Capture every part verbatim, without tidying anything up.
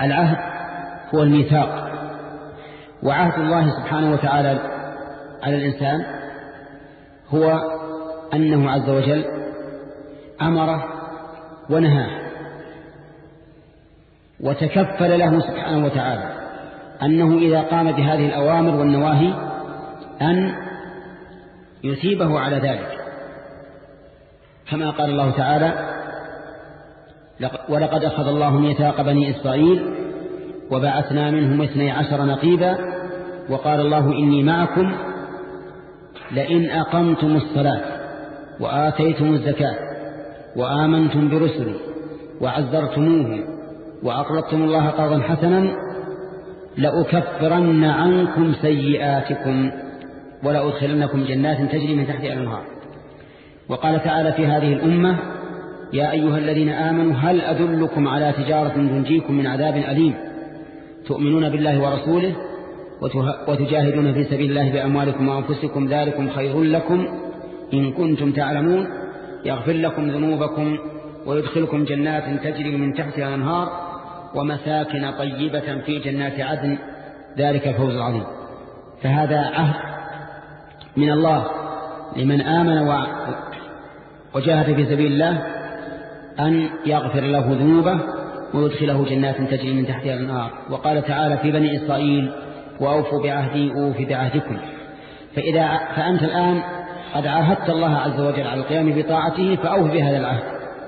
العهد هو الميثاق، وعهد الله سبحانه وتعالى على الإنسان هو أنه عز وجل أمره ونهاه، وتكفل له سبحانه وتعالى أنه إذا قام بهذه الأوامر والنواهي أن يثيبه على ذلك، كما قال الله تعالى: ولقد أخذ الله ميثاق بني إسرائيل وبعثنا منهم اثني عشر نقيبا وقال الله إني معكم لئن أقمتم الصلاة وآتيتم الزكاة وآمنتم برسلي وعزرتموهم وأقرضتم الله قرضا حسنا لأكفرن عنكم سيئاتكم ولأدخلنكم جنات تجري من تحتها الأنهار. وقال تعالى في هذه الأمة: يا أيها الذين آمنوا هل أدلكم على تجارة تنجيكم من عذاب أليم تؤمنون بالله ورسوله وتجاهدون في سبيل الله بأموالكم وأنفسكم ذلكم خير لكم إن كنتم تعلمون يغفر لكم ذنوبكم ويدخلكم جنات تجري من تحتها الأنهار ومساكن طيبة في جنات عدن ذلك الفوز العظيم. فهذا عهد من الله لمن آمن وجاهد في سبيل الله أن يغفر له ذنوبه ويدخله جنات تجري من تحتها الأنهار. وقال تعالى في بني إسرائيل: وأوفوا بعهدي أوف بعهدكم. فإذا فأنت الآن قد عاهدت الله عز وجل على القيام بطاعته فأوف بهذا العهد.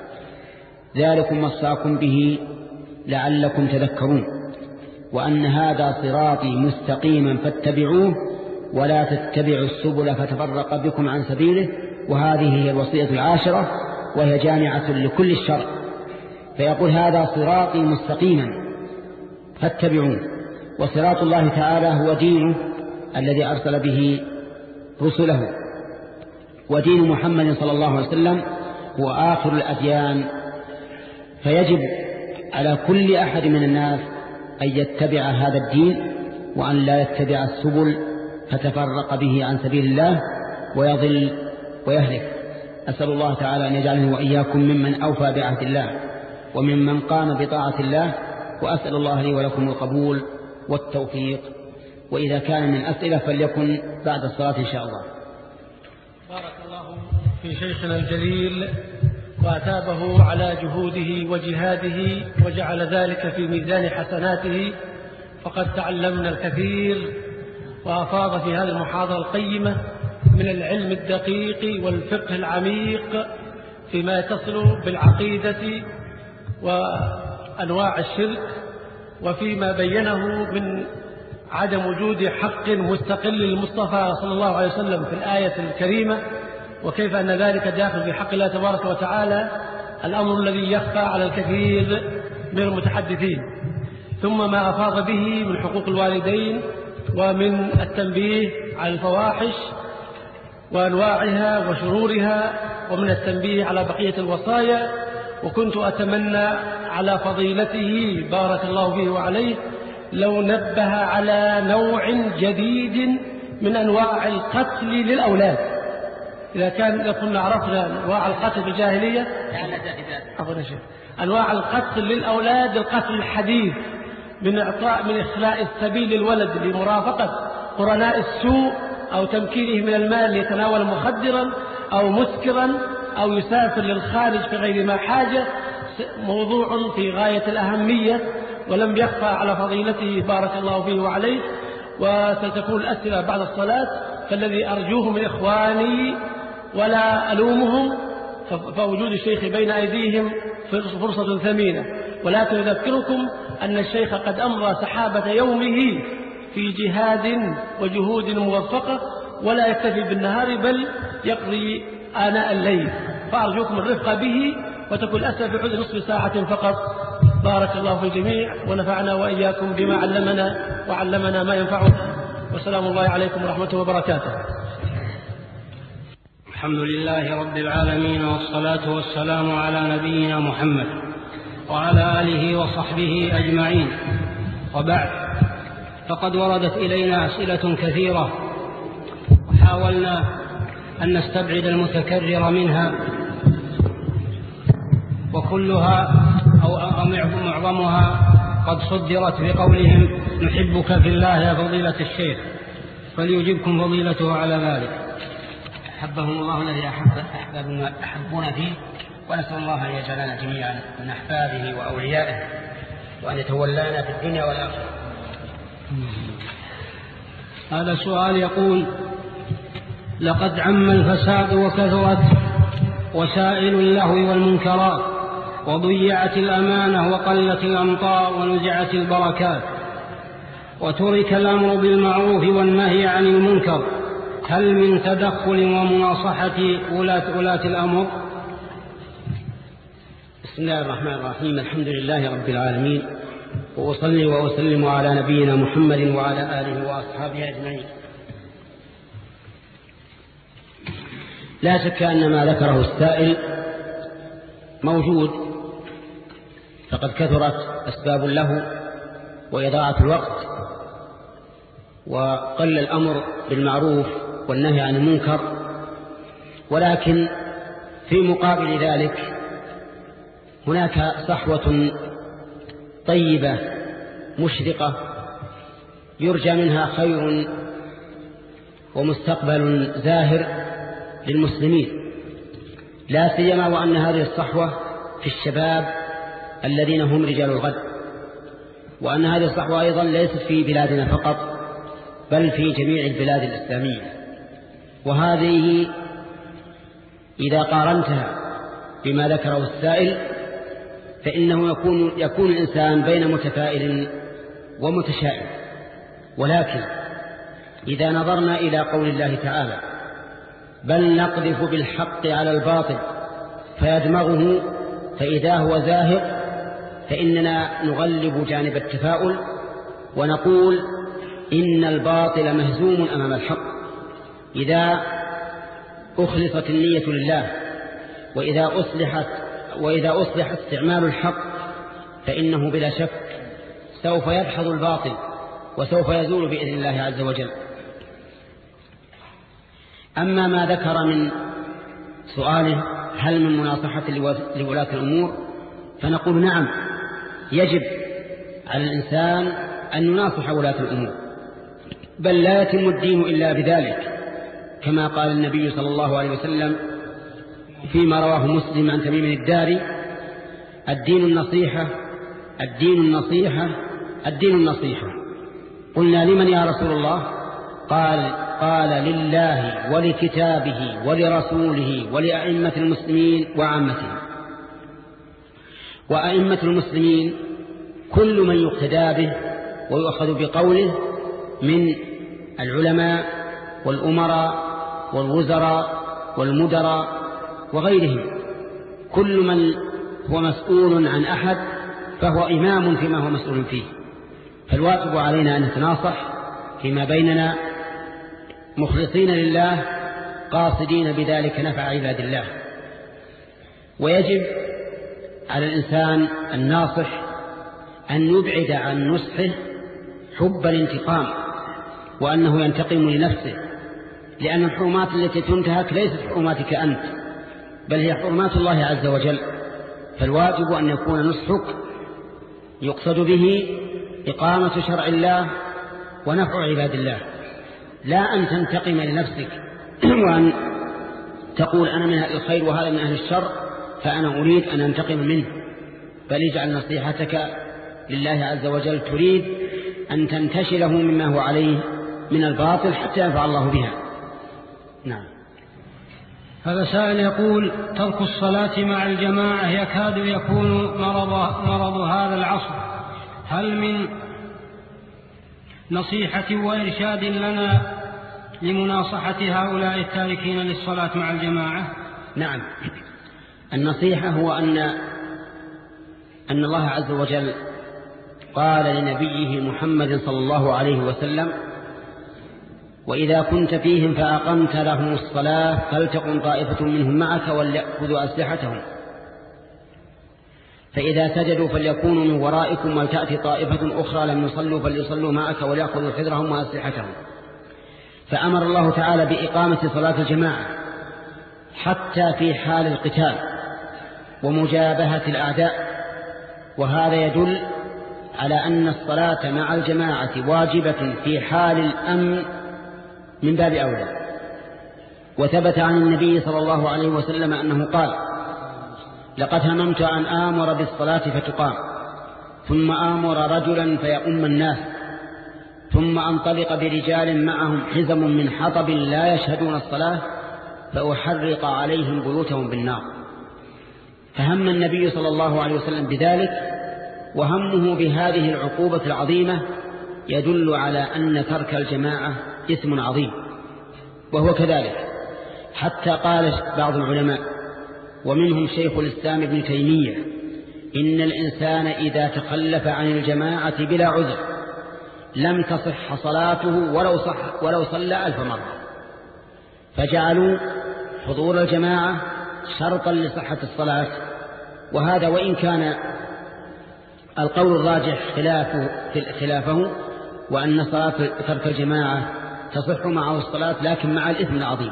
ذلكم وصاكم به لعلكم تذكرون وأن هذا صراطي مستقيما فاتبعوه ولا تتبعوا السبل فتفرق بكم عن سبيله. وهذه هي الوصية العاشرة وهي جامعة لكل الشرع. فيقول: هذا صراطي مستقيما فاتبعوه. وصراط الله تعالى هو دينه الذي أرسل به رسله، ودين محمد صلى الله عليه وسلم هو آخر الأديان. فيجب على كل أحد من الناس أن يتبع هذا الدين وأن لا يتبع السبل فتفرق به عن سبيل الله ويضل ويهلك. أسأل الله تعالى أن يجعلني وإياكم ممن أوفى بعهد الله وممن قام بطاعة الله، وأسأل الله لي ولكم القبول والتوفيق. وإذا كان من أسئلة فليكن بعد الصلاة إن شاء الله. بارك الله في شيخنا الجليل وأتابه على جهوده وجهاده وجعل ذلك في ميزان حسناته، فقد تعلمنا الكثير وأفاض في هذه المحاضرة القيمة من العلم الدقيق والفقه العميق فيما يتصل بالعقيدة وأنواع الشرك، وفيما بينه من عدم وجود حق مستقل للمصطفى صلى الله عليه وسلم في الآية الكريمة، وكيف أن ذلك داخل في حق الله تبارك وتعالى، الأمر الذي يخفى على الكثير من المتحدثين. ثم ما أفاض به من حقوق الوالدين ومن التنبيه على الفواحش وأنواعها وشرورها، ومن التنبيه على بقية الوصايا. وكنت أتمنى على فضيلته بارك الله فيه وعليه لو نبه على نوع جديد من أنواع القتل للأولاد. إذا كان كنا عرفنا أنواع القتل في الجاهلية، أنواع القتل للأولاد القتل الحديث من إعطاء من إخلاء السبيل للولد لمرافقة قرناء السوء أو تمكينه من المال ليتناول مخدرا أو مسكرا أو يسافر للخارج في غير ما حاجة، موضوع في غاية الأهمية ولم يخفى على فضيلته بارك الله فيه وعليه. وستكون الأسئلة بعد الصلاة، فالذي أرجوه من إخواني ولا ألومهم فوجود الشيخ بين أيديهم فرصة ثمينة، ولكن أذكركم أن الشيخ قد أمضى سحابة يومه في جهاد وجهود موفقة، ولا يكتفي بالنهار بل يقضي آناء الليل، فأرجوكم الرفق به وتكون الأسئلة في حدود نصف ساعة فقط. بارك الله في الجميع ونفعنا وإياكم بما علمنا وعلمنا ما ينفعنا، وسلام الله عليكم ورحمته وبركاته. الحمد لله رب العالمين، والصلاة والسلام على نبينا محمد وعلى آله وصحبه أجمعين، وبعد. فقد وردت إلينا أسئلة كثيرة وحاولنا أن نستبعد المتكرر منها، وكلها أو معظمها قد صدرت بقولهم نحبك في الله يا فضيلة الشيخ، فليجبكم فضيلته على ذلك. أحبهم الله الذي أحبنا فيه، ونسأل الله أن يجعلنا جميعا من أحبابه وأوليائه، وأن يتولانا في الدنيا والآخرة. هذا سؤال يقول: لقد عم الفساد وكثرت وسائل اللهو والمنكرات، وضيعت الأمانة وقلت الأمطار ونزعت البركات، وترك الأمر بالمعروف والنهي عن المنكر، هل من تدخل ومناصحة ولاة ولاة الأمر؟ بسم الله الرحمن الرحيم. الحمد لله رب العالمين، وأصلي وأسلم على نبينا محمد وعلى آله وأصحابه أجمعين. لا شك أن ما ذكره السائل موجود، فقد كثرت أسباب له وإضاعة الوقت، وقل الأمر بالمعروف والنهي عن المنكر. ولكن في مقابل ذلك هناك صحوة طيبة مشرقة يرجى منها خير ومستقبل زاهر للمسلمين، لا سيما وأن هذه الصحوة في الشباب الذين هم رجال الغد، وأن هذه الصحوة أيضا ليست في بلادنا فقط بل في جميع البلاد الإسلامية. وهذه إذا قارنتها بما ذكره السائل فإنه يكون, يكون الإنسان بين متفائل ومتشائم. ولكن إذا نظرنا إلى قول الله تعالى: بل نقذف بالحق على الباطل فيدمغه فإذا هو زاهق، فإننا نغلب جانب التفاؤل ونقول إن الباطل مهزوم أمام الحق إذا أخلصت النية لله، وإذا أصلحت وإذا أصلح استعمال الحق فإنه بلا شك سوف يدحض الباطل وسوف يزول بإذن الله عز وجل. أما ما ذكر من سؤاله هل من مناصحة لولاة الأمور، فنقول نعم، يجب على الإنسان أن يناصح ولاة الأمور، بل لا يتم الدين إلا بذلك، كما قال النبي صلى الله عليه وسلم فيما رواه مسلم عن تميم الداري: الدين النصيحة الدين النصيحة الدين النصيحة. قلنا: لمن يا رسول الله؟ قال قال لله ولكتابه ولرسوله ولأئمة المسلمين وعامتهم. وأئمة المسلمين كل من يقتدى به ويؤخذ بقوله من العلماء والأمراء والوزراء والمدراء وغيرهم، كل من هو مسؤول عن أحد فهو إمام فيما هو مسؤول فيه. فالواجب علينا أن نتناصح فيما بيننا مخلصين لله قاصدين بذلك نفع عباد الله. ويجب على الإنسان الناصح أن يبعد عن نصحه حب الانتقام، وأنه ينتقم لنفسه، لأن الحرمات التي تنتهك ليست حرماتك أنت، بل هي حرمات الله عز وجل. فالواجب أن يكون نصحك يقصد به إقامة شرع الله ونفع عباد الله، لا أن تنتقم لنفسك وأن تقول أنا من أهل الخير وهذا من أهل الشر فأنا أريد أن أنتقم منه، بل اجعل نصيحتك لله عز وجل تريد أن تنتشله مما هو عليه من الباطل حتى ينفع الله بها. نعم. هذا سائل يقول: ترك الصلاة مع الجماعة يكاد يكون مرض, مرض هذا العصر، هل من نصيحة وإرشاد لنا لمناصحة هؤلاء التاركين للصلاة مع الجماعة؟ نعم، النصيحة هو أن أن الله عز وجل قال لنبيه محمد صلى الله عليه وسلم: وإذا كنت فيهم فأقمت لهم الصلاة فلتقم طائفة منهم معك وليأخذوا أسلحتهم، فإذا سجدوا فليكونوا من ورائكم ولتأتي طائفة أخرى لم يصلوا فليصلوا معك وليأخذوا حذرهم وأسلحتهم. فأمر الله تعالى بإقامة صلاة الجماعة حتى في حال القتال ومجابهة الأعداء، وهذا يدل على أن الصلاة مع الجماعة واجبة في حال الأمن من باب أولى. وثبت عن النبي صلى الله عليه وسلم أنه قال: لقد هممت أن آمر بالصلاة فتقام، ثم آمر رجلا فيؤم الناس، ثم أنطلق برجال معهم حزم من حطب لا يشهدون الصلاة فأحرق عليهم بيوتهم بالنار. فهم النبي صلى الله عليه وسلم بذلك، وهمه بهذه العقوبة العظيمة يدل على أن ترك الجماعة إثم عظيم، وهو كذلك، حتى قال بعض العلماء ومنهم شيخ الإسلام ابن تيمية: إن الإنسان إذا تخلف عن الجماعة بلا عذر لم تصح صلاته ولو, صح ولو صلى ألف مرة. فجعلوا حضور الجماعة شرطا لصحة الصلاة، وهذا وإن كان القول الراجح خلافه, خلافه وأن صلاة ترك الجماعة تصح معه الصلاة لكن مع الإثم العظيم.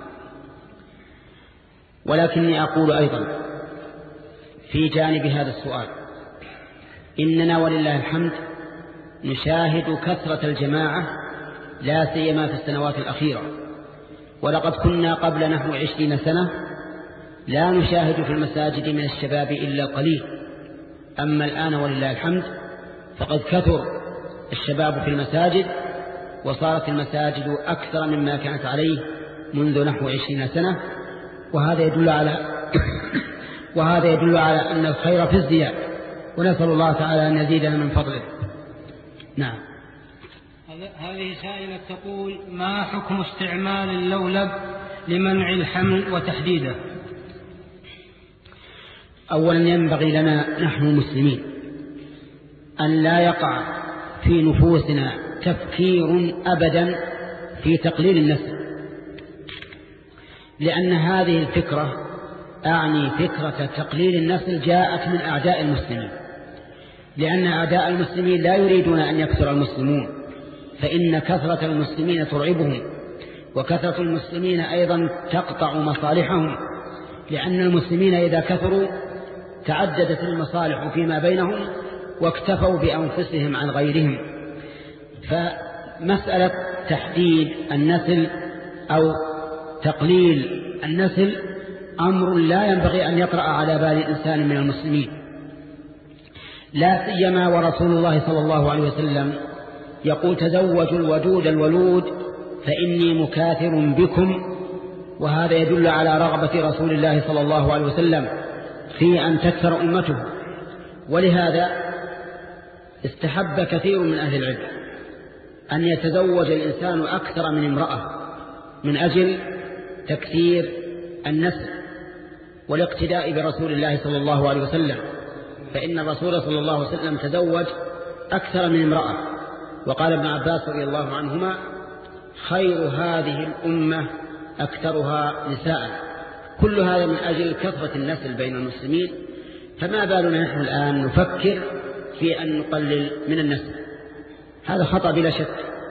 ولكني أقول أيضا في جانب هذا السؤال إننا ولله الحمد نشاهد كثرة الجماعة لا سيما في السنوات الأخيرة، ولقد كنا قبل نحو عشرين سنة لا نشاهد في المساجد من الشباب إلا قليل. أما الآن ولله الحمد فقد كثر الشباب في المساجد، وصارت المساجد أكثر مما كانت عليه منذ نحو عشرين سنة، وهذا يدل على وهذا يدل على أن الخير في ازدياد، ونسأل الله تعالى أن يزيدنا من فضله. نعم. هذه سائلة تقول: ما حكم استعمال اللولب لمنع الحمل وتحديده؟ أولا ينبغي لنا نحن المسلمين أن لا يقع في نفوسنا تفكير أبدا في تقليل النسل، لأن هذه الفكرة أعني فكرة تقليل النسل جاءت من أعداء المسلمين، لأن أعداء المسلمين لا يريدون أن يكثر المسلمون، فإن كثرة المسلمين ترعبهم، وكثرة المسلمين أيضا تقطع مصالحهم، لأن المسلمين إذا كثروا تعددت المصالح فيما بينهم واكتفوا بأنفسهم عن غيرهم. فمسألة تحديد النسل أو تقليل النسل أمر لا ينبغي أن يطرأ على بال إنسان من المسلمين، لا سيما ورسول الله صلى الله عليه وسلم يقول: تزوجوا الودود الولود فإني مكاثر بكم. وهذا يدل على رغبة رسول الله صلى الله عليه وسلم في أن تكثر أمته. ولهذا استحب كثير من أهل العلم أن يتزوج الإنسان أكثر من امرأة من أجل تكثير النسل والاقتداء برسول الله صلى الله عليه وسلم، فإن الرسول صلى الله عليه وسلم تزوج أكثر من امرأة. وقال ابن عباس رضي الله عنهما: خير هذه الأمة أكثرها نساء. كل هذا من أجل كثرة النسل بين المسلمين، فما بالنا نحن الآن نفكر في أن نقلل من النسل؟ هذا خطأ بلا شك.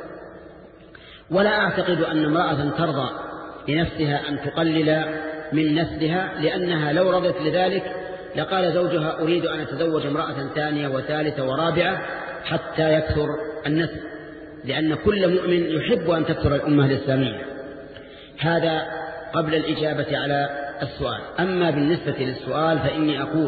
ولا أعتقد أن امرأة ترضى لنفسها أن تقلل من نسلها، لأنها لو رضت لذلك لقال زوجها: أريد أن أتزوج امرأة ثانية وثالثة ورابعة حتى يكثر النسل، لأن كل مؤمن يحب أن تكثر الأمة الإسلامية. هذا قبل الإجابة على السؤال. أما بالنسبة للسؤال فإني أقول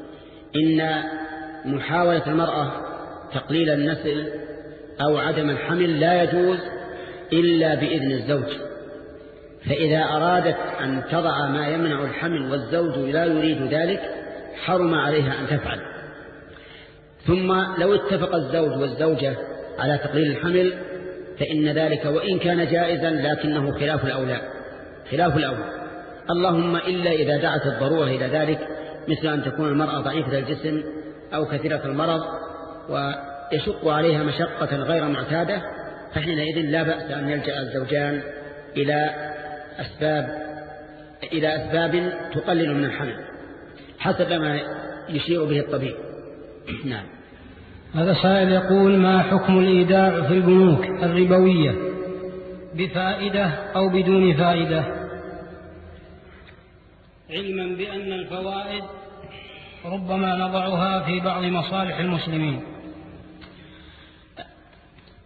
إن محاولة المرأة تقليل النسل أو عدم الحمل لا يجوز إلا بإذن الزوج، فإذا أرادت أن تضع ما يمنع الحمل والزوج لا يريد ذلك حرم عليها أن تفعل. ثم لو اتفق الزوج والزوجة على تقليل الحمل فإن ذلك وإن كان جائزا لكنه خلاف الأولى خلاف الأولى اللهم إلا إذا دعت الضرورة إلى ذلك، مثل أن تكون المرأة ضعيفة الجسم أو كثيرة المرض ويشق عليها مشقة غير معتادة، فحينئذ لا بأس أن يلجأ الزوجان إلى أسباب إلى أسباب تقلل من الحمل حسب ما يشير به الطبيب. نعم. هذا سائل يقول: ما حكم الإيداع في البنوك الربوية بفائدة أو بدون فائدة، علما بأن الفوائد ربما نضعها في بعض مصالح المسلمين؟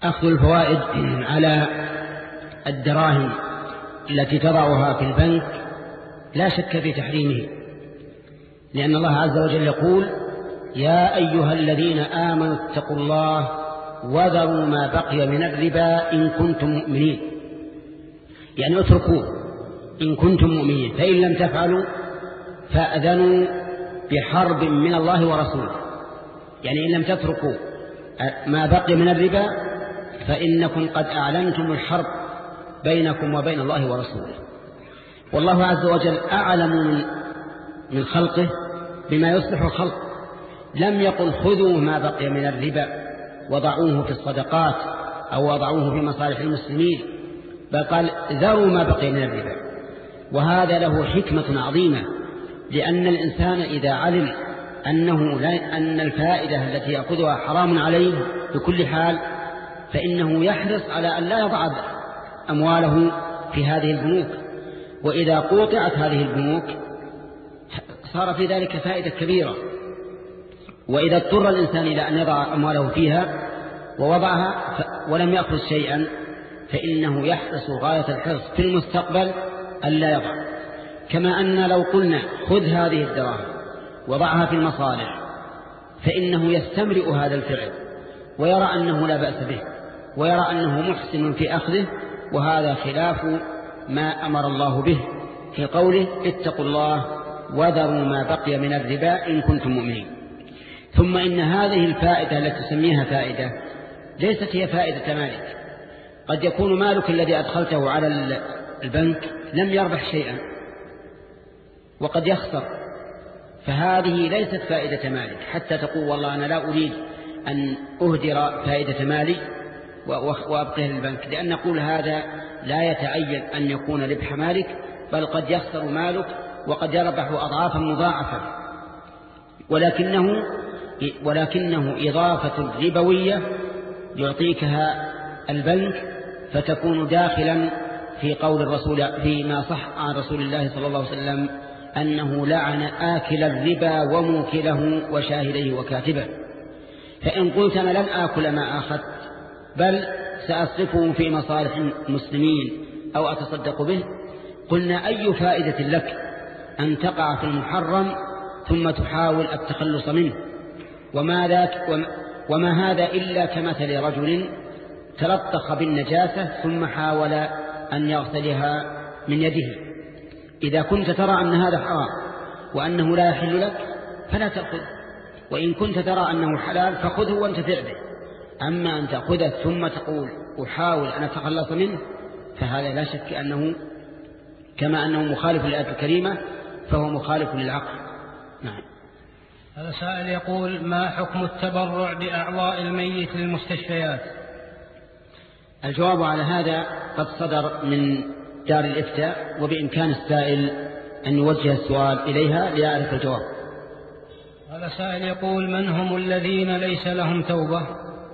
أخذ الفوائد على الدراهم التي تضعها في البنك لا شك في تحريمه، لأن الله عز وجل يقول: يا أيها الذين آمنوا اتقوا الله وذروا ما بقي من الربا إن كنتم مؤمنين، يعني اتركوه إن كنتم مؤمنين، فإن لم تفعلوا فأذنوا بحرب من الله ورسوله. يعني إن لم تتركوا ما بقي من الربا فإنكم قد أعلنتم الحرب بينكم وبين الله ورسوله. والله عز وجل أعلم من خلقه بما يصلح الخلق، لم يقل خذوا ما بقي من الربا وضعوه في الصدقات أو وضعوه في مصالح المسلمين، بل قال ذروا ما بقي من الربا. وهذا له حكمة عظيمة، لأن الإنسان إذا علم أنه لا أن الفائدة التي يأخذها حرام عليه بكل حال، فإنه يحرص على أن لا يضع أمواله في هذه البنوك. وإذا قوطعت هذه البنوك صار في ذلك فائدة كبيرة. وإذا اضطر الإنسان إلى أن يضع أمواله فيها ووضعها ولم يأخذ شيئا فإنه يحرص غاية الحرص في المستقبل ألا يضع. كما أن لو قلنا خذ هذه الدراهم وضعها في المصالح فإنه يستمرئ هذا الفعل ويرى أنه لا بأس به ويرى أنه محسن في أخذه، وهذا خلاف ما أمر الله به في قوله اتقوا الله وذروا ما بقي من الربا إن كنتم مؤمنين. ثم إن هذه الفائدة التي تسميها فائدة ليست هي فائدة مالك، قد يكون مالك الذي أدخلته على البنك لم يربح شيئا وقد يخسر، فهذه ليست فائدة مالك حتى تقول والله أنا لا أريد أن أهدر فائدة مالي وأبقيه للبنك، لأن نقول هذا لا يتعين أن يكون ربح مالك، بل قد يخسر مالك وقد يربح أضعافا مضاعفة، ولكنه ولكنه إضافة ربوية يعطيكها البنك فتكون داخلا في قول الرسول فيما صح عن رسول الله صلى الله عليه وسلم أنه لعن آكل الربا وموكله وشاهديه وكاتبه. فإن قلت أنا لن آكل ما أخذت بل سأصرفه في مصالح المسلمين أو أتصدق به، قلنا أي فائدة لك أن تقع في المحرم ثم تحاول التخلص منه؟ وما, ذاك وما هذا إلا كمثل رجل تلطخ بالنجاسة ثم حاول أن يغسلها من يده. إذا كنت ترى أن هذا حرام وأنه لا يحل لك فلا تأخذ، وإن كنت ترى أنه حلال فخذه وانتفع به. أما أن تأخذه ثم تقول أحاول أن أتخلص منه فهذا لا شك أنه كما أنه مخالف للآية الكريمة فهو مخالف للعقل. نعم. هذا سائل يقول: ما حكم التبرع بأعضاء الميت للمستشفيات؟ الجواب على هذا قد صدر من دار الإفتاء، وبإمكان السائل أن يوجه السؤال إليها ليعرف الجواب. هذا سائل يقول: من هم الذين ليس لهم توبة؟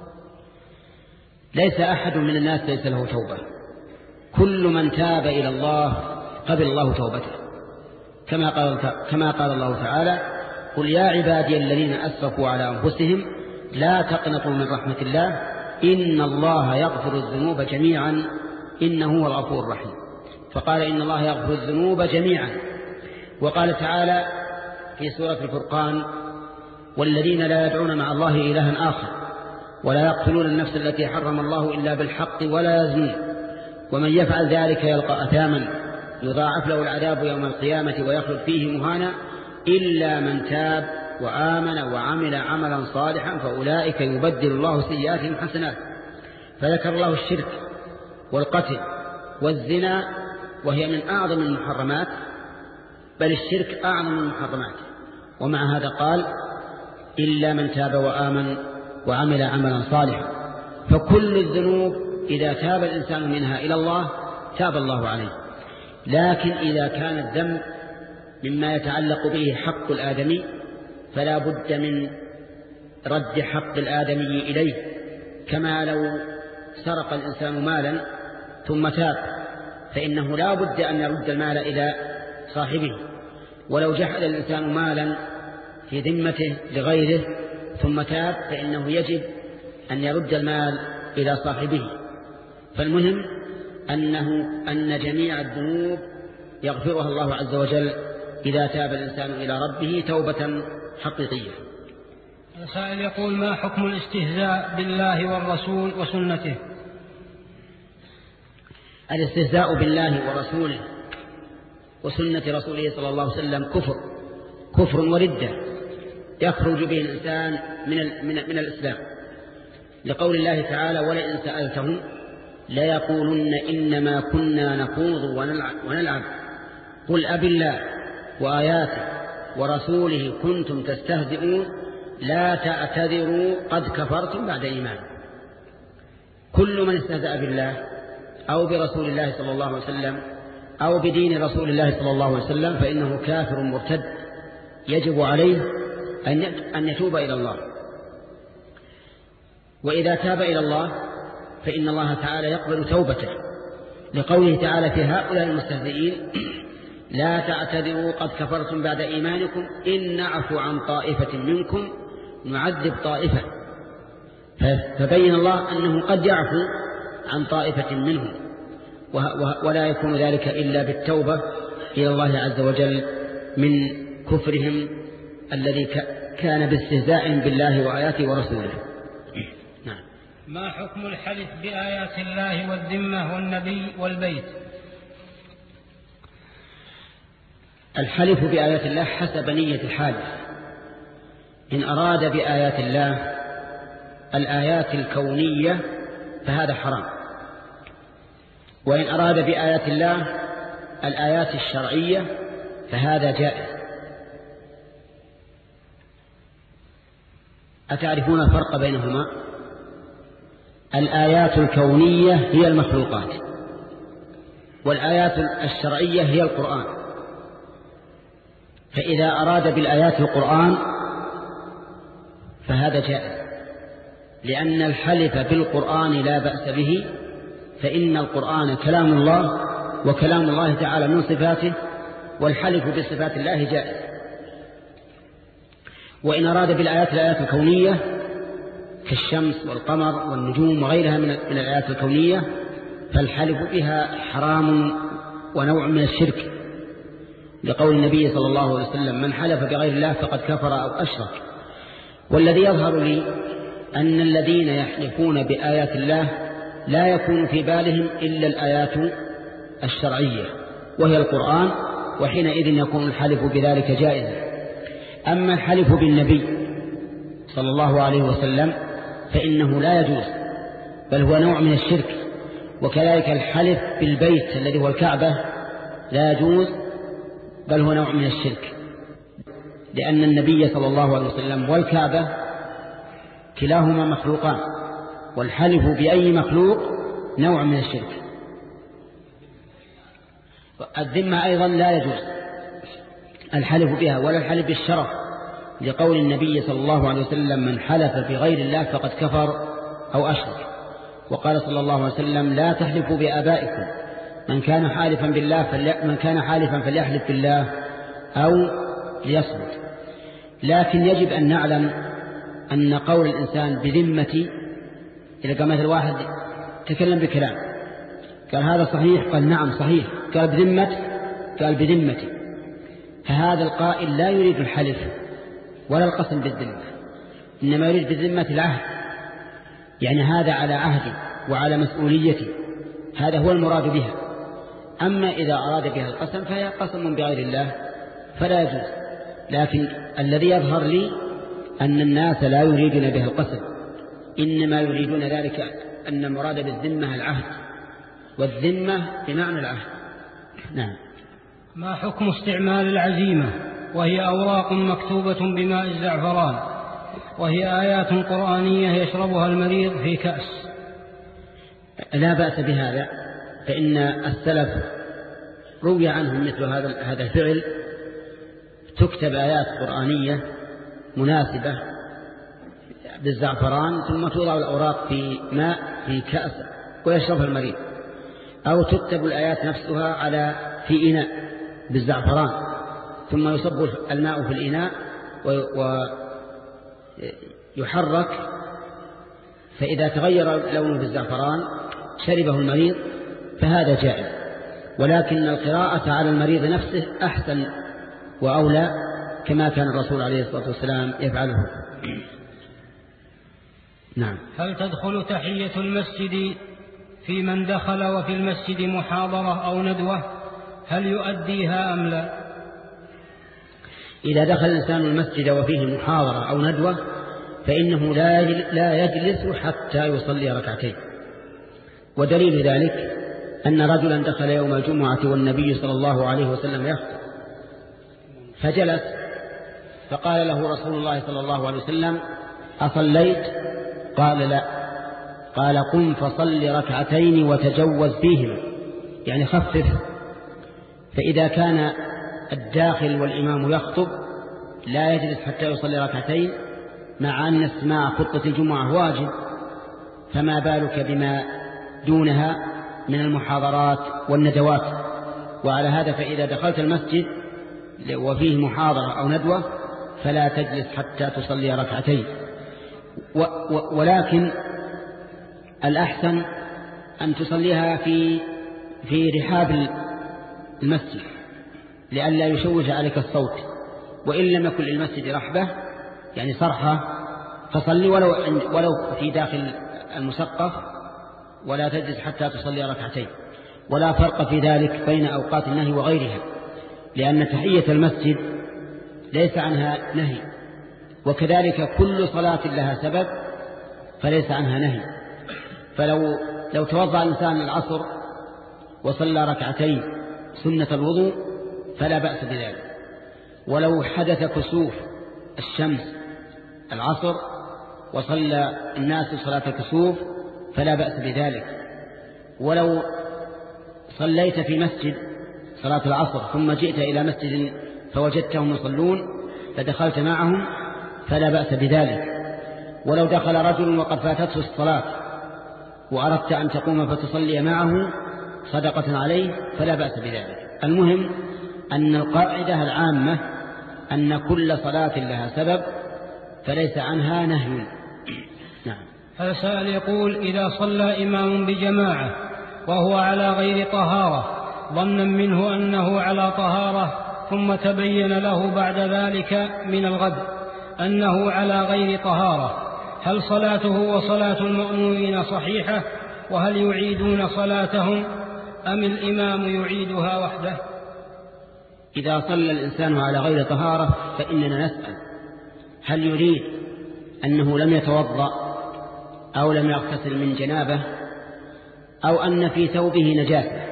ليس أحد من الناس ليس له توبة، كل من تاب إلى الله قبل الله توبته، كما قال, كما قال الله تعالى: قل يا عبادي الذين أسرفوا على أنفسهم لا تقنطوا من رحمة الله إن الله يغفر الذنوب جميعا إنه هو الغفور الرحيم. فقال إن الله يغفر الذنوب جميعا. وقال تعالى في سورة الفرقان: والذين لا يدعون مع الله إلها آخر ولا يقتلون النفس التي حرم الله إلا بالحق ولا يزنون ومن يفعل ذلك يلقى أثاما يضاعف له العذاب يوم القيامة ويخلد فيه مهانا إلا من تاب وآمن وعمل عملا صالحا فأولئك يبدل الله سيئاتهم حسنات. فذكر الله الشرك والقتل والزنا وهي من أعظم المحرمات، بل الشرك أعظم المحرمات، ومع هذا قال إلا من تاب وآمن وعمل عملا صالحا. فكل الذنوب إذا تاب الإنسان منها إلى الله تاب الله عليه، لكن إذا كان الذنب مما يتعلق به حق الآدمي فلا بد من رد حق الآدمي إليه، كما لو سرق الإنسان مالا ثم تاب فإنه لا بد أن يرد المال إلى صاحبه، ولو جحد الإنسان مالا في ذمته لغيره ثم تاب فإنه يجب أن يرد المال إلى صاحبه. فالمهم أنه أن جميع الذنوب يغفرها الله عز وجل إذا تاب الإنسان إلى ربه توبة حقيقية. السائل يقول: ما حكم الاستهزاء بالله والرسول وسنته؟ الاستهزاء بالله ورسوله وسنة رسوله صلى الله عليه وسلم كفر كفر وردة يخرج به الإنسان من, من, من الإسلام، لقول الله تعالى: ولئن سألتهم ليقولن إنما كنا نخوض ونلعب, ونلعب قل أب الله وآياته ورسوله كنتم تستهزئون لا تعتذروا قد كفرتم بعد إيمان. كل من استهزأ بالله أو برسول الله صلى الله عليه وسلم أو بدين رسول الله صلى الله عليه وسلم فإنه كافر مرتد، يجب عليه أن يتوب إلى الله. وإذا تاب إلى الله فإن الله تعالى يقبل توبته، لقوله تعالى في هؤلاء المستهزئين: لا تعتذروا قد كفرتم بعد إيمانكم إن نعفو عن طائفة منكم نعذب طائفة. فبين الله أنه قد يعفو عن طائفة منهم، ولا يكون ذلك إلا بالتوبة إلى الله عز وجل من كفرهم الذي كان باستهزاء بالله وآياته ورسوله. نعم. ما حكم الحلف بآيات الله والذمة والنبي والبيت؟ الحلف بآيات الله حسب نية الحالف. إن أراد بآيات الله الآيات الكونية فهذا حرام، وإن أراد بآيات الله الآيات الشرعية فهذا جائز. أتعرفون الفرق بينهما؟ الآيات الكونية هي المخلوقات، والآيات الشرعية هي القرآن. فإذا أراد بالآيات القرآن فهذا جائز، لأن الحلف بالقرآن لا بأس به، فإن القرآن كلام الله وكلام الله تعالى من صفاته، والحلف بصفات الله جائز. وإن أراد بالآيات الآيات الكونية كالشمس والقمر والنجوم وغيرها من الآيات الكونية فالحلف بها حرام ونوع من الشرك، لقول النبي صلى الله عليه وسلم: من حلف بغير الله فقد كفر أو أشرك. والذي يظهر لي أن الذين يحلفون بآيات الله لا يكون في بالهم إلا الآيات الشرعية وهي القرآن، وحينئذ يكون الحلف بذلك جائزا. أما الحلف بالنبي صلى الله عليه وسلم فإنه لا يجوز، بل هو نوع من الشرك. وكذلك الحلف بالبيت الذي هو الكعبة لا يجوز، بل هو نوع من الشرك، لأن النبي صلى الله عليه وسلم والكعبة كلاهما مخلوقان، والحلف بأي مخلوق نوع من الشرك. الذمة أيضا لا يجوز الحلف بها ولا الحلف بالشرف، لقول النبي صلى الله عليه وسلم: من حلف بغير الله فقد كفر أو أشرك. وقال صلى الله عليه وسلم: لا تحلفوا بآبائكم، من كان حالفا بالله فلي... من كان حالفا فليحلف بالله أو ليصمت. لكن يجب أن نعلم أن قول الإنسان بذمتي، إذا قام مثل واحد تكلم بكلام قال هذا صحيح، قال نعم صحيح، قال بذمة، قال بذمتي، فهذا القائل لا يريد الحلف ولا القسم بالذمة، إنما يريد بالذمة العهد، يعني هذا على عهدي وعلى مسؤوليتي، هذا هو المراد بها. أما إذا أراد بها القسم فهي قسم بغير الله فلا يجوز. لكن الذي يظهر لي أن الناس لا يريدون بها القسم، إنما يريدون ذلك أن المراد بالذمة العهد، والذمة بمعنى العهد. نعم. ما حكم استعمال العزيمة وهي أوراق مكتوبة بماء الزعفران وهي آيات قرآنية يشربها المريض في كأس؟ لا بأس بهذا، فإن السلف روي عنهم مثل هذا هذا الفعل، تكتب آيات قرآنية مناسبة بالزعفران ثم توضع الأوراق في ماء في كأس ويشربها المريض، أو تكتب الآيات نفسها على في إناء بالزعفران ثم يصب الماء في الإناء ويحرك فإذا تغير لونه بالزعفران شربه المريض فهذا جائز، ولكن القراءة على المريض نفسه أحسن وأولى كما كان الرسول عليه الصلاة والسلام يفعله. نعم. هل تدخل تحية المسجد في من دخل وفي المسجد محاضرة أو ندوة؟ هل يؤديها أم لا؟ إذا دخل الإنسان المسجد وفيه محاضرة أو ندوة فإنه لا يجلس حتى يصلي ركعتين، ودليل ذلك أن رجلا دخل يوم الجمعة والنبي صلى الله عليه وسلم يخطب فجلس، فقال له رسول الله صلى الله عليه وسلم: أصليت؟ قال: لا. قال: قم فصل ركعتين وتجوز فيهما، يعني خفف. فإذا كان الداخل والإمام يخطب لا يجلس حتى يصلي ركعتين مع أن استماع خطبة الجمعة واجب، فما بالك بما دونها من المحاضرات والندوات. وعلى هذا فإذا دخلت المسجد وفيه محاضرة أو ندوة فلا تجلس حتى تصلي ركعتين، ولكن الأحسن أن تصليها في في رحاب المسجد لئلا يشوش عليك الصوت، وإن لم يكن للمسجد رحبة يعني صرحة فصلي ولو ولو في داخل المسقف، ولا تجلس حتى تصلي ركعتين. ولا فرق في ذلك بين أوقات النهي وغيرها، لأن تحية المسجد ليس عنها نهي، وكذلك كل صلاة لها سبب فليس عنها نهي. فلو لو توضأ الإنسان العصر وصلى ركعتين سنة الوضوء فلا بأس بذلك، ولو حدث كسوف الشمس العصر وصلى الناس صلاة الكسوف فلا بأس بذلك. ولو صليت في مسجد صلاة العصر ثم جئت إلى مسجد فوجدتهم يصلون فدخلت معهم فلا بأس بذلك. ولو دخل رجل وقد فاتته الصلاة وأردت أن تقوم فتصلي معه صدقة عليه فلا بأس بذلك. المهم أن القاعدة العامة أن كل صلاة لها سبب فليس عنها نهي. نعم. هذا سائل يقول: إذا صلى إمام بجماعة وهو على غير طهارة ظنا منه أنه على طهارة ثم تبين له بعد ذلك من الغد أنه على غير طهارة، هل صلاته وصلاة المأمومين صحيحة؟ وهل يعيدون صلاتهم أم الإمام يعيدها وحده؟ إذا صلى الإنسان على غير طهارة فإننا نسأل هل يريد أنه لم يتوضأ أو لم يغتسل من جنابه أو أن في ثوبه نجاسة.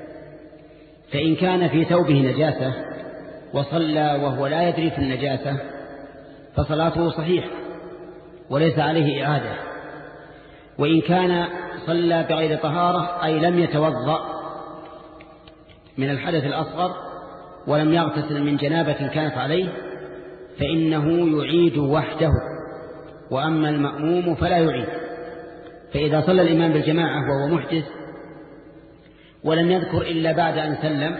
فإن كان في ثوبه نجاسة وصلى وهو لا يدري في النجاسة فصلاته صحيحة وليس عليه إعادة. وإن كان صلى بغير طهارة أي لم يتوضأ من الحدث الأصغر ولم يغتسل من جنابة كانت عليه فإنه يعيد وحده، وأما المأموم فلا يعيد. فإذا صلى الإمام بالجماعة وهو محدث ولم يذكر إلا بعد أن سلم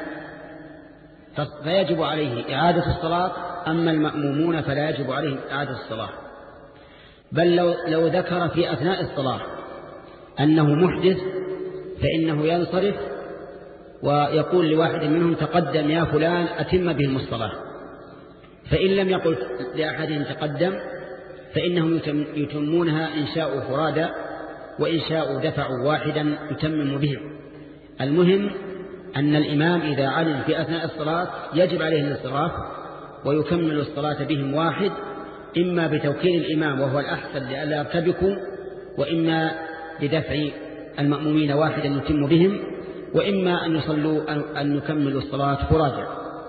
فيجب عليه إعادة الصلاة، أما المأمومون فلا يجب عليهم إعادة الصلاة. بل لو, لو ذكر في أثناء الصلاة أنه محدث فإنه ينصرف ويقول لواحد منهم: تقدم يا فلان أتم بهم الصلاة. فإن لم يقل لأحدهم تقدم فإنهم يتمونها إن شاءوا فرادا وإن شاءوا دفعوا واحدا يتمم بهم. المهم أن الإمام إذا علم في أثناء الصلاة يجب عليه الانصراف ويكمل الصلاة بهم واحد، إما بتوكيل الإمام وهو الأحسن لئلا يرتبكوا، وإما بدفع المأمومين واحدا يتم بهم، وإما أن يصلوا أن يكملوا الصلاة فرادا.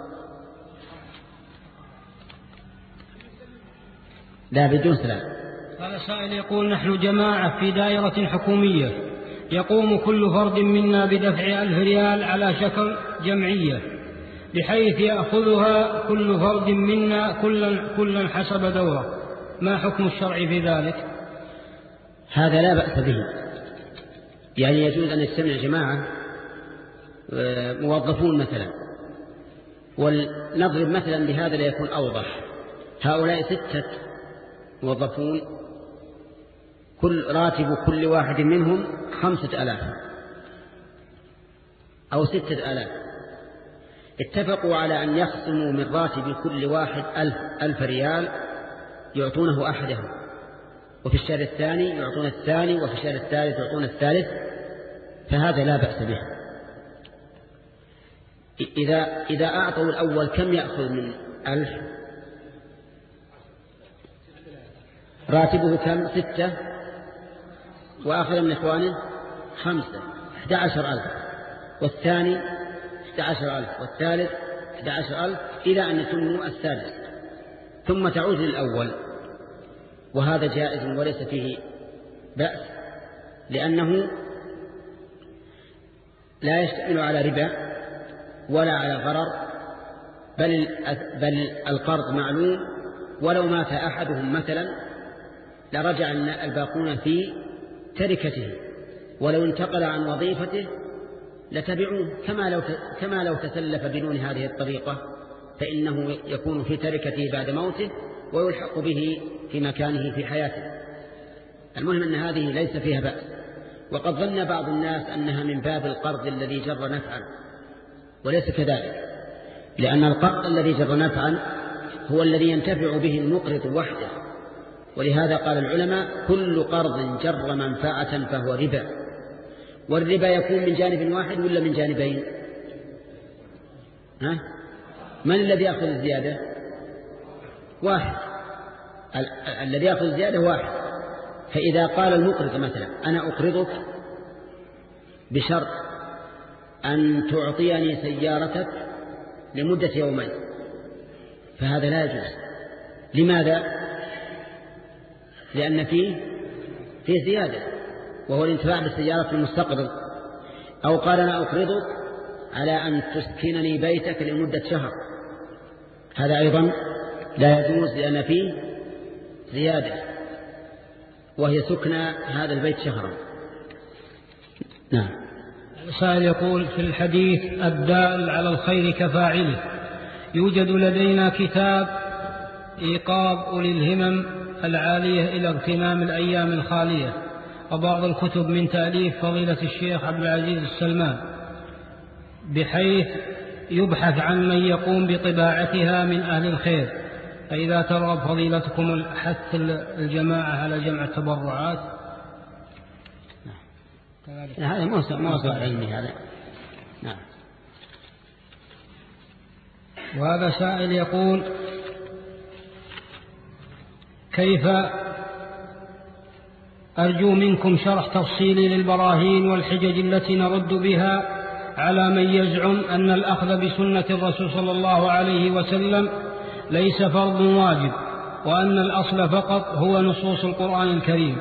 لا بدون سلام. هذا سائل يقول: نحن جماعة في دائرة حكومية يقوم كل فرد منا بدفع ألف ريال على شكل جمعية بحيث يأخذها كل فرد منا كلا, كلا حسب دوره، ما حكم الشرع في ذلك؟ هذا لا بأس به، يعني يجوز أن يجتمع جماعة موظفون مثلا، ولنضرب مثلا بهذا ليكون أوضح. هؤلاء ستة موظفون كل راتب كل واحد منهم خمسة ألاف أو ستة ألاف، اتفقوا على أن يخصموا من راتب كل واحد ألف, ألف ريال يعطونه أحدهم، وفي الشهر الثاني يعطون الثاني، وفي الشهر الثالث يعطون الثالث، فهذا لا بأس به. إذا, إذا أعطوا الأول كم يأخذ من ألف؟ راتبه كم؟ ستة، وآخر من إخوانه خمسة، احدى عشر ألف، والثاني احدى عشر ألف، والثالث احدى عشر ألف، إلى أن يتموا الثالث، ثم تعود للأول. وهذا جائز وليس فيه بأس، لأنه لا يشتمل على ربا ولا على غرر، بل, بل القرض معلوم، ولو مات أحدهم مثلا لرجع الباقون في تركته، ولو انتقل عن وظيفته لتبعوه، كما لو كما لو تسلف بدون هذه الطريقة، فإنه يكون في تركته بعد موته ويلحق به في مكانه في حياته. المهم أن هذه ليس فيها بأس. وقد ظن بعض الناس أنها من باب القرض الذي جر نفعا، وليس كذلك، لأن القرض الذي جر نفعا هو الذي ينتفع به المقرض وحده، ولهذا قال العلماء كل قرض جر منفعة فهو ربا. والربا يكون من جانب واحد ولا من جانبين؟ ها؟ من الذي يأخذ الزيادة؟ واحد، ال الذي يأخذ الزيادة واحد. فإذا قال المقرض مثلا أنا أقرضك بشرط أن تعطيني سيارتك لمدة يومين، فهذا لا يجوز. لماذا؟ لأن فيه فيه زيادة، وهو الانتفاع بالسيارة في المستقبل. أو قال أنا أقرضك على أن تسكنني بيتك لمدة شهر، هذا أيضا لا يجوز، لأن فيه زيادة، وهي سكن هذا البيت شهرا. نعم. السائل يقول في الحديث الدال على الخير كفاعله، يوجد لدينا كتاب إيقاظ أولي الهمم العالية إلى اغتنام الأيام الخالية، وبعض الكتب من تأليف فضيلة الشيخ عبد العزيز السلمان، بحيث يبحث عن من يقوم بطباعتها من أهل الخير، فإذا ترغب فضيلتكم حث الجماعة على جمع التبرعات. هذا موضوع علمي هذا. نعم. وهذا سائل يقول كيف أرجو منكم شرح تفصيلي للبراهين والحجج التي نرد بها على من يزعم أن الأخذ بسنة الرسول صلى الله عليه وسلم ليس فرض واجب، وأن الأصل فقط هو نصوص القرآن الكريم.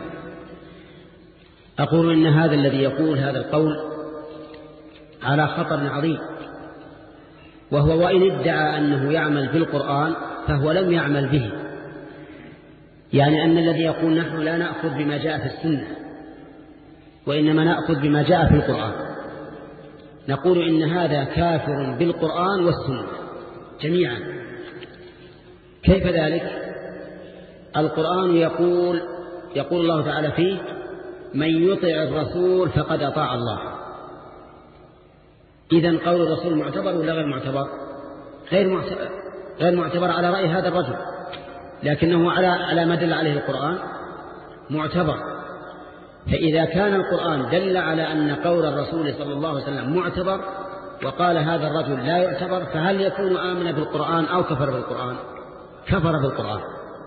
أقول إن هذا الذي يقول هذا القول على خطر عظيم، وهو وإن ادعى أنه يعمل بالقرآن فهو لم يعمل به. يعني أن الذي يقول نحن لا نأخذ بما جاء في السنة، وإنما نأخذ بما جاء في القرآن، نقول إن هذا كافر بالقرآن والسنة جميعا. كيف ذلك؟ القرآن يقول يقول الله تعالى فيه من يطع الرسول فقد أطاع الله. إذن قول الرسول معتبر ولا غير معتبر؟ غير معتبر, غير معتبر على رأي هذا الرجل، لكنه على على ما دل عليه القرآن معتبر. فإذا كان القرآن دل على أن قول الرسول صلى الله عليه وسلم معتبر، وقال هذا الرجل لا يعتبر، فهل يكون آمن بالقرآن أو كفر بالقرآن؟ كفر بالقرآن.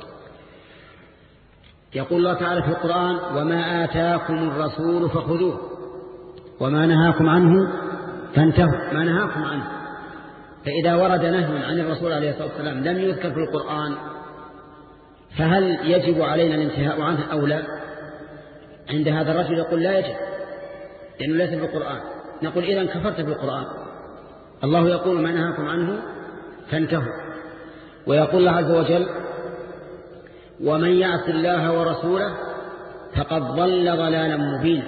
يقول الله تعالى في القرآن وما آتاكم الرسول فخذوه وما نهاكم عنه فانتهوا. ما نهاكم عنه، فإذا ورد نهي عن الرسول عليه الصلاة والسلام لم يذكر في القرآن، فهل يجب علينا الانتهاء عنه أو لا؟ عند هذا الرجل يقول لا يجب لأنه ليس في القرآن. نقول إذن كفرت بالقرآن. الله يقول ما نهاكم عنه فانتهوا، ويقول الله عز وجل ومن يعص الله ورسوله فقد ضل ضلالا مبينا.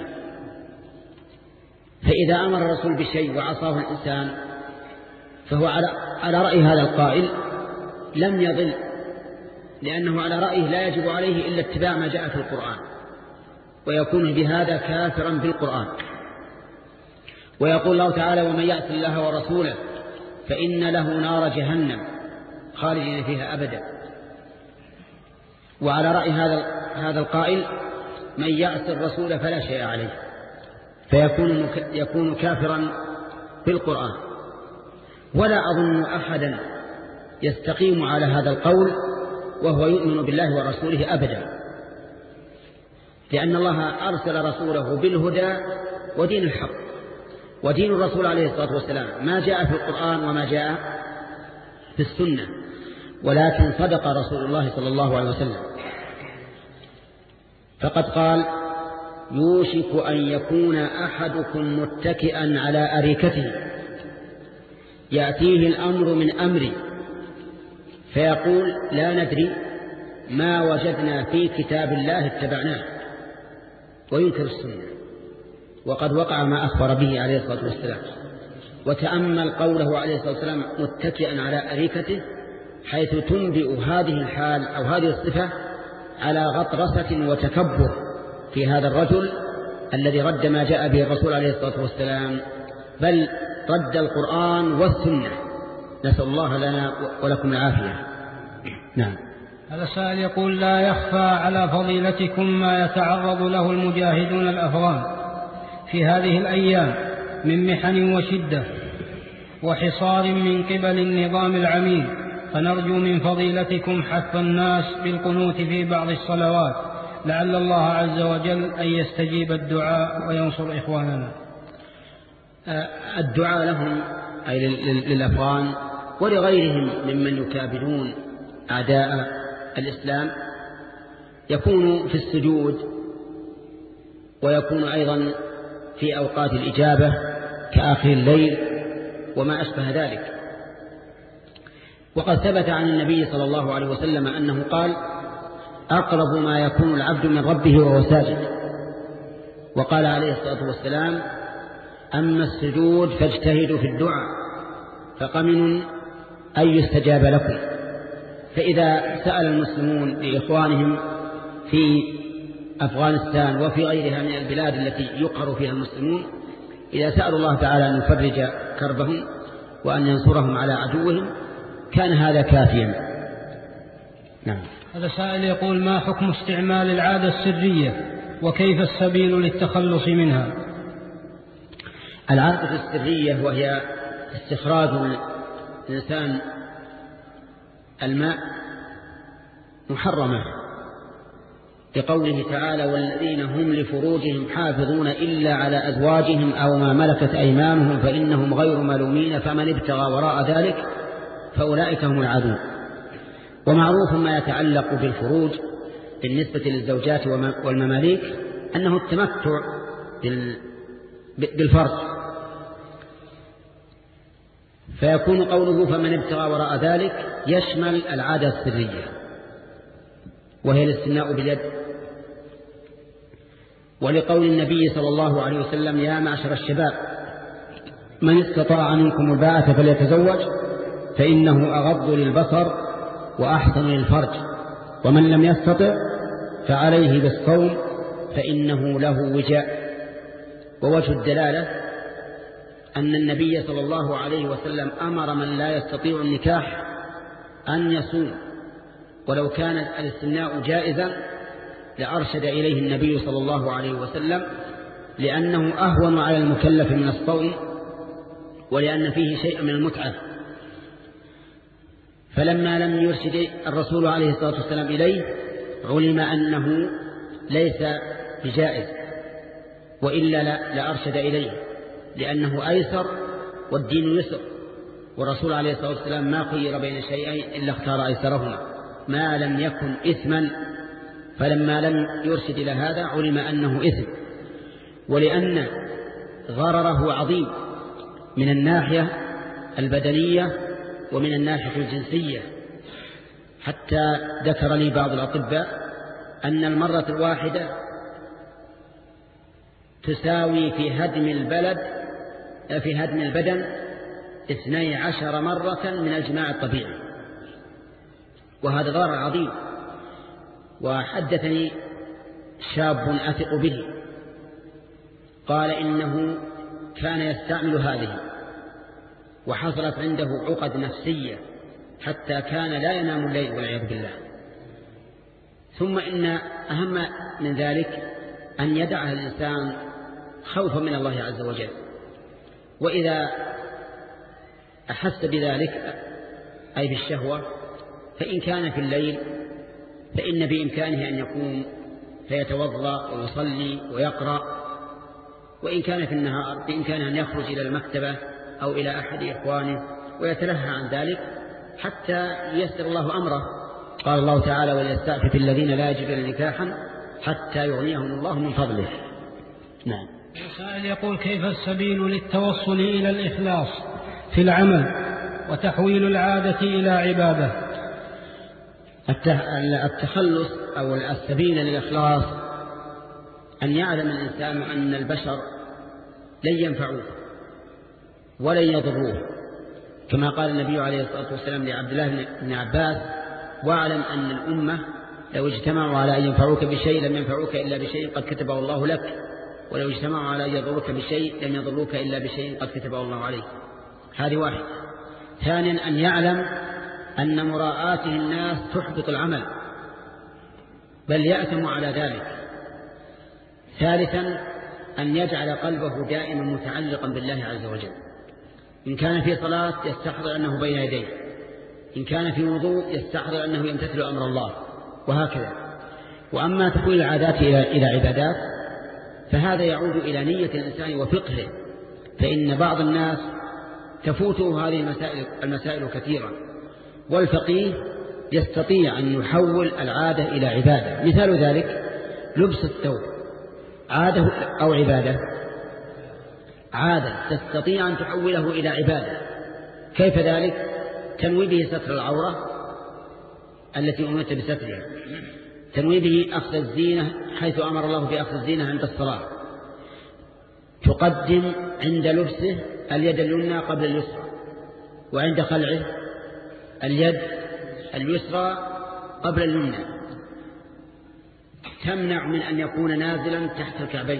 فإذا أمر الرسول بشيء وعصاه الإنسان فهو على على رأي هذا القائل لم يضل، لأنه على رأيه لا يجب عليه إلا اتباع ما جاء في القرآن. ويكون بهذا كافرا بالقرآن. ويقول الله تعالى: ومن يعص الله ورسوله فإن له نار جهنم خالدين فيها أبدا. وعلى رأي هذا هذا القائل: من يعص الرسول فلا شيء عليه، فيكون يكون كافرا بالقرآن. ولا أظن أحدا يستقيم على هذا القول وهو يؤمن بالله ورسوله أبدا، لأن الله أرسل رسوله بالهدى ودين الحق، ودين الرسول عليه الصلاة والسلام ما جاء في القرآن وما جاء في السنة، ولكن صدق رسول الله صلى الله عليه وسلم، فقد قال: يوشك أن يكون أحدكم متكئا على أريكته يأتيه الأمر من أمري فيقول: لا ندري ما وجدنا في كتاب الله اتبعناه، وينكر السنة، وقد وقع ما أخبر به عليه الصلاة والسلام. وتأمل قوله عليه الصلاة والسلام: متكئا على أريكته، حيث تنبئ هذه الحال أو هذه الصفة على غطرسة وتكبر في هذا الرجل الذي رد ما جاء به الرسول عليه الصلاة والسلام، بل رد القرآن والسنة. نسأل الله لنا ولكم العافية. نعم. هذا سائل يقول: لا يخفى على فضيلتكم ما يتعرض له المجاهدون الأفغان في هذه الأيام من محن وشدة وحصار من قبل النظام العميل، فنرجو من فضيلتكم حث الناس بالقنوت في بعض الصلوات، لعل الله عز وجل أن يستجيب الدعاء وينصر إخواننا. الدعاء لهم أي للأفغان ولغيرهم ممن يكابدون أعداء الإسلام يكون في السجود، ويكون أيضا في أوقات الإجابة كآخر الليل وما أشبه ذلك. وقد ثبت عن النبي صلى الله عليه وسلم أنه قال: أقرب ما يكون العبد من ربه وهو ساجد. وقال عليه الصلاة والسلام: أما السجود فاجتهدوا في الدعاء فقمن أن يستجاب لكم. فإذا سأل المسلمون لإخوانهم في أفغانستان وفي غيرها من البلاد التي يقهر فيها المسلمون، إذا سألوا الله تعالى أن يفرج كربهم وأن ينصرهم على عدوهم كان هذا كافيا. نعم. هذا سائل يقول: ما حكم استعمال العادة السرية وكيف السبيل للتخلص منها؟ العادة السرية وهي استخراج الإنسان الماء محرمة، لقوله تعالى: والذين هم لفروجهم حافظون إلا على أزواجهم أو ما ملكت أيمانهم فإنهم غير ملومين فمن ابتغى وراء ذلك فأولئك هم العادون. ومعروف ما يتعلق بالفروج بالنسبة للزوجات والمماليك أنه التمتع بالفرج، فيكون قوله فمن ابتغى وراء ذلك يشمل العادة السرية وهي الاستمناء باليد. ولقول النبي صلى الله عليه وسلم: يا معشر الشباب من استطاع منكم الباءة فليتزوج فإنه أغض للبصر وأحسن للفرج، ومن لم يستطع فعليه بالصوم فإنه له وجاء. ووجه الدلالة أن النبي صلى الله عليه وسلم أمر من لا يستطيع النكاح أن يصوم، ولو كان الاستمناء جائزا لأرشد إليه النبي صلى الله عليه وسلم، لأنه أهون على المكلف من الصوم ولأن فيه شيء من المتعة. فلما لم يرشد الرسول عليه الصلاة والسلام إليه علم أنه ليس بجائز، وإلا لأرشد إليه، لأنه أيسر والدين يسر، والرسول عليه الصلاة والسلام ما خير بين شيئين إلا اختار أيسرهما ما لم يكن إثما. فلما لم يرشد إلى هذا علم أنه إثم، ولأن غرره عظيم من الناحية البدنية ومن الناحية الجنسية، حتى ذكر لي بعض الأطباء أن المرة الواحدة تساوي في هدم البلد في هدم البدن اثني عشر مرة من الجماع الطبيعي، وهذا ضرر عظيم. وحدثني شاب أثق به، قال إنه كان يستعمل هذه وحصلت عنده عقد نفسية حتى كان لا ينام الليل والعياذ بالله. ثم إن أهم من ذلك أن يدعها الإنسان خوفا من الله عز وجل، وإذا أحس بذلك أي بالشهوة فإن كان في الليل فإن بإمكانه أن يقوم فيتوضأ ويصلي ويقرأ، وإن كان في النهار بإمكانه أن يخرج إلى المكتبة أو إلى أحد إخوانه ويتلهى عن ذلك حتى ييسر الله أمره. قال الله تعالى: وليستعفف الذين لا يجدون نكاحا حتى يغنيهم الله من فضله. نعم. السائل يقول: كيف السبيل للتوصل إلى الإخلاص في العمل وتحويل العادة إلى عبادة؟ التخلص أو السبيل للإخلاص أن يعلم الإنسان أن البشر لن ينفعوه ولن يضروه، كما قال النبي عليه الصلاة والسلام لعبد الله بن عباس: واعلم أن الأمة لو اجتمعوا على أن ينفعوك بشيء لم ينفعوك إلا بشيء قد كتبه الله لك، ولو اجتمعوا على أن يضروك بشيء لم يضروك إلا بشيء قد كتبه الله عليك. هذه واحد. ثانيا أن يعلم أن مراءاته الناس تحبط العمل بل يأثم على ذلك. ثالثا أن يجعل قلبه دائما متعلقا بالله عز وجل، إن كان في صلاة يستحضر أنه بين يديه، إن كان في وضوء يستحضر أنه يمتثل أمر الله، وهكذا. وأما تحويل العادات إلى عبادات فهذا يعود إلى نية الإنسان وفقهه، فإن بعض الناس تفوته هذه المسائل, المسائل كثيرا، والفقيه يستطيع أن يحول العادة إلى عبادة. مثال ذلك لبس الثوب، عادة أو عبادة؟ عادة تستطيع أن تحوله إلى عبادة. كيف ذلك؟ تنوي به ستر العورة التي أمرت بسترها، تنوي به أخذ الزينة حيث أمر الله بأخذ الزينة عند الصلاة، تقدم عند لبسه اليد اليمنى قبل اليسرى، وعند خلعه اليد اليسرى قبل اليمنى، تمنع من أن يكون نازلا تحت الكعبين،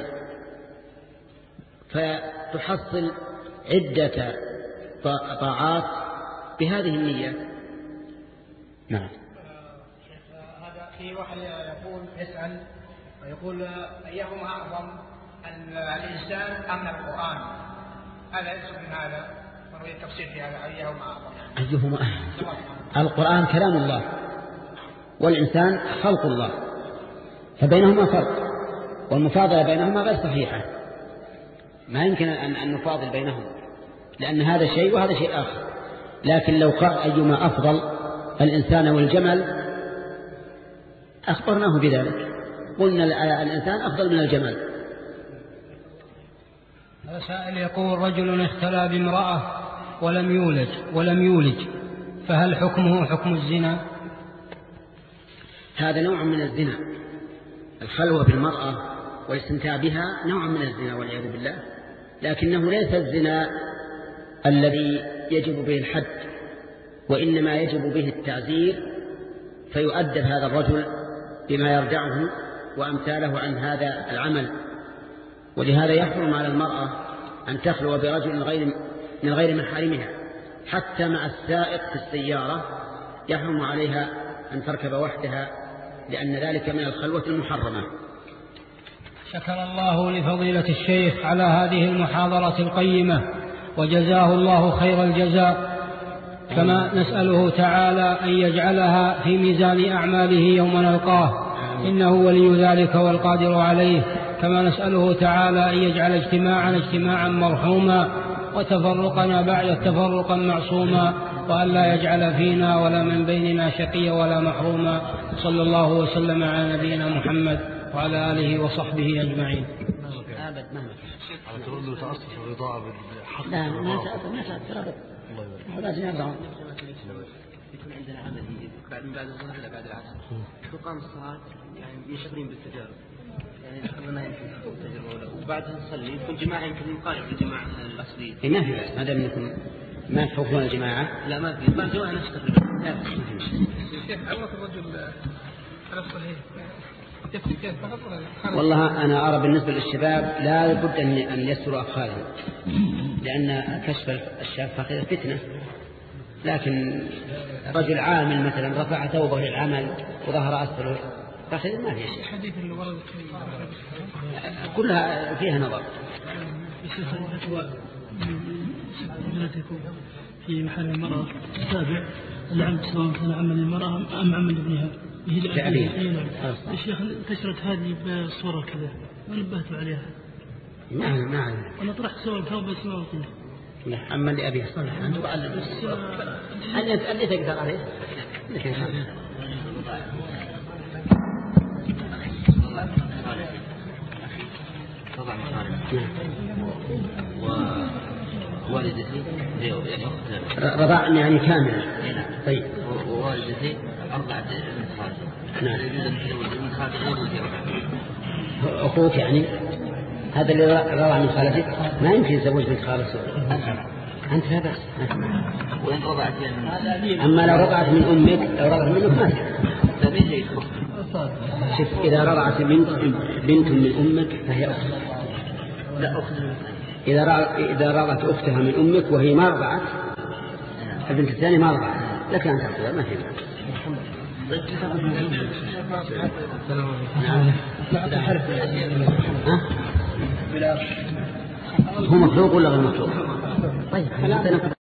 فتحصل عدة طاعات بهذه النية. نعم. هذا في واحد يقول يسأل ويقول: أيهما أعظم أن الإنسان أم القرآن؟ هذا يسأل من هذا ونريد التفسير في هذا. أيهما أعظم؟ أيهما أعظم؟ القرآن كلام الله والإنسان خلق الله، فبينهما فرق، والمفاضلة بينهما غير صحيحة. ما يمكن أن نفاضل بينهم، لأن هذا شيء وهذا شيء آخر. لكن لو قال أيما أفضل، الإنسان والجمل، أخبرناه بذلك، قلنا الإنسان أفضل من الجمل. هذا سائل يقول: رجل اختلى بامرأة ولم يولد ولم يولج، فهل حكمه حكم الزنا؟ هذا نوع من الزنا، الخلوة بالمرأة والاستمتاع بها نوع من الزنا والعياذ بالله، لكنه ليس الزنا الذي يجب به الحد، وإنما يجب به التعزير، فيؤدب هذا الرجل بما يردعه وأمثاله عن هذا العمل. ولهذا يحرم على المرأة أن تخلو برجل غير من غير محارمها، حتى مع السائق في السيارة يحرم عليها أن تركب وحدها، لأن ذلك من الخلوة المحرمة. شكر الله لفضيلة الشيخ على هذه المحاضرة القيمة، وجزاه الله خير الجزاء، كما نسأله تعالى أن يجعلها في ميزان أعماله يوم نلقاه، إنه ولي ذلك والقادر عليه. كما نسأله تعالى أن يجعل اجتماعنا اجتماعا مرحوما، وتفرقنا بعد تفرقا معصوما، وأن لا يجعل فينا ولا من بيننا شقيا ولا محروما. صلى الله وسلم على نبينا محمد وعلى آله وصحبه أجمعين. أبد ما على تقول له تأسس الرضاعة بالحق. لا ما تأسس ما تأسس لازم يرضعون. يكون عندنا عمل بعد من بعد الظهر إلى بعد العصر، تقام الصلاة يعني منشغلين بالتجارب، يعني دخلنا يمكن التجربة، وبعدها نصلي يكون جماعة يمكن مقارب الجماعة الأصلية. ما في بس، ما دام منكم ما تحوفون الجماعة. لا ما في، ما جماعة نفس تقريبا. لا. الشيخ عوض الرجل على الصحيح والله أنا أرى بالنسبة للشباب لا بد أن يستروا أفخاذهم، لأن كشف الشاب فخذ فتنة. لكن رجل عامل مثلا رفع ثوبه للعمل وظهر أسفله فخذ ما في شيء. الحديث اللي ورد كلها فيها نظر. في محل المرأة تابع العمد سواء كان عمل المرأة أم عمل ابنها كأبيه. الشيخ انتشرت هذه بصورة كذا ونبهتوا عليها. نعم نعم. أنا طرحت صور ثوب بس ما قلت له. عمل لأبيه صلح. أنت تعلم. اللي اللي تقدر عليه. طبعا صالح. ووالدتي هي أختها. رضعني يعني كاملة. طيب. ووالدتي أربعة بنت خالتي. نعم. يجوز أن تزوج بنت خالتي غير ولدي أربعة. أخوك يعني هذا اللي رضع من خالتك ما يمكن يزوج بنت خالته. أنت لا بأس. وإن رضعت من. أما لو رضعت من أمك لو رضعت منك ما تبي شوف إذا رضعت بنت بنت من أمك فهي أخت. لا أخت. إذا إذا رضعت أختها من أمك وهي ما رضعت البنت الثانية ما رضعت لك أن تأخذها ما في. نعم. هو مخلوق ولا غير مخلوق؟ طيب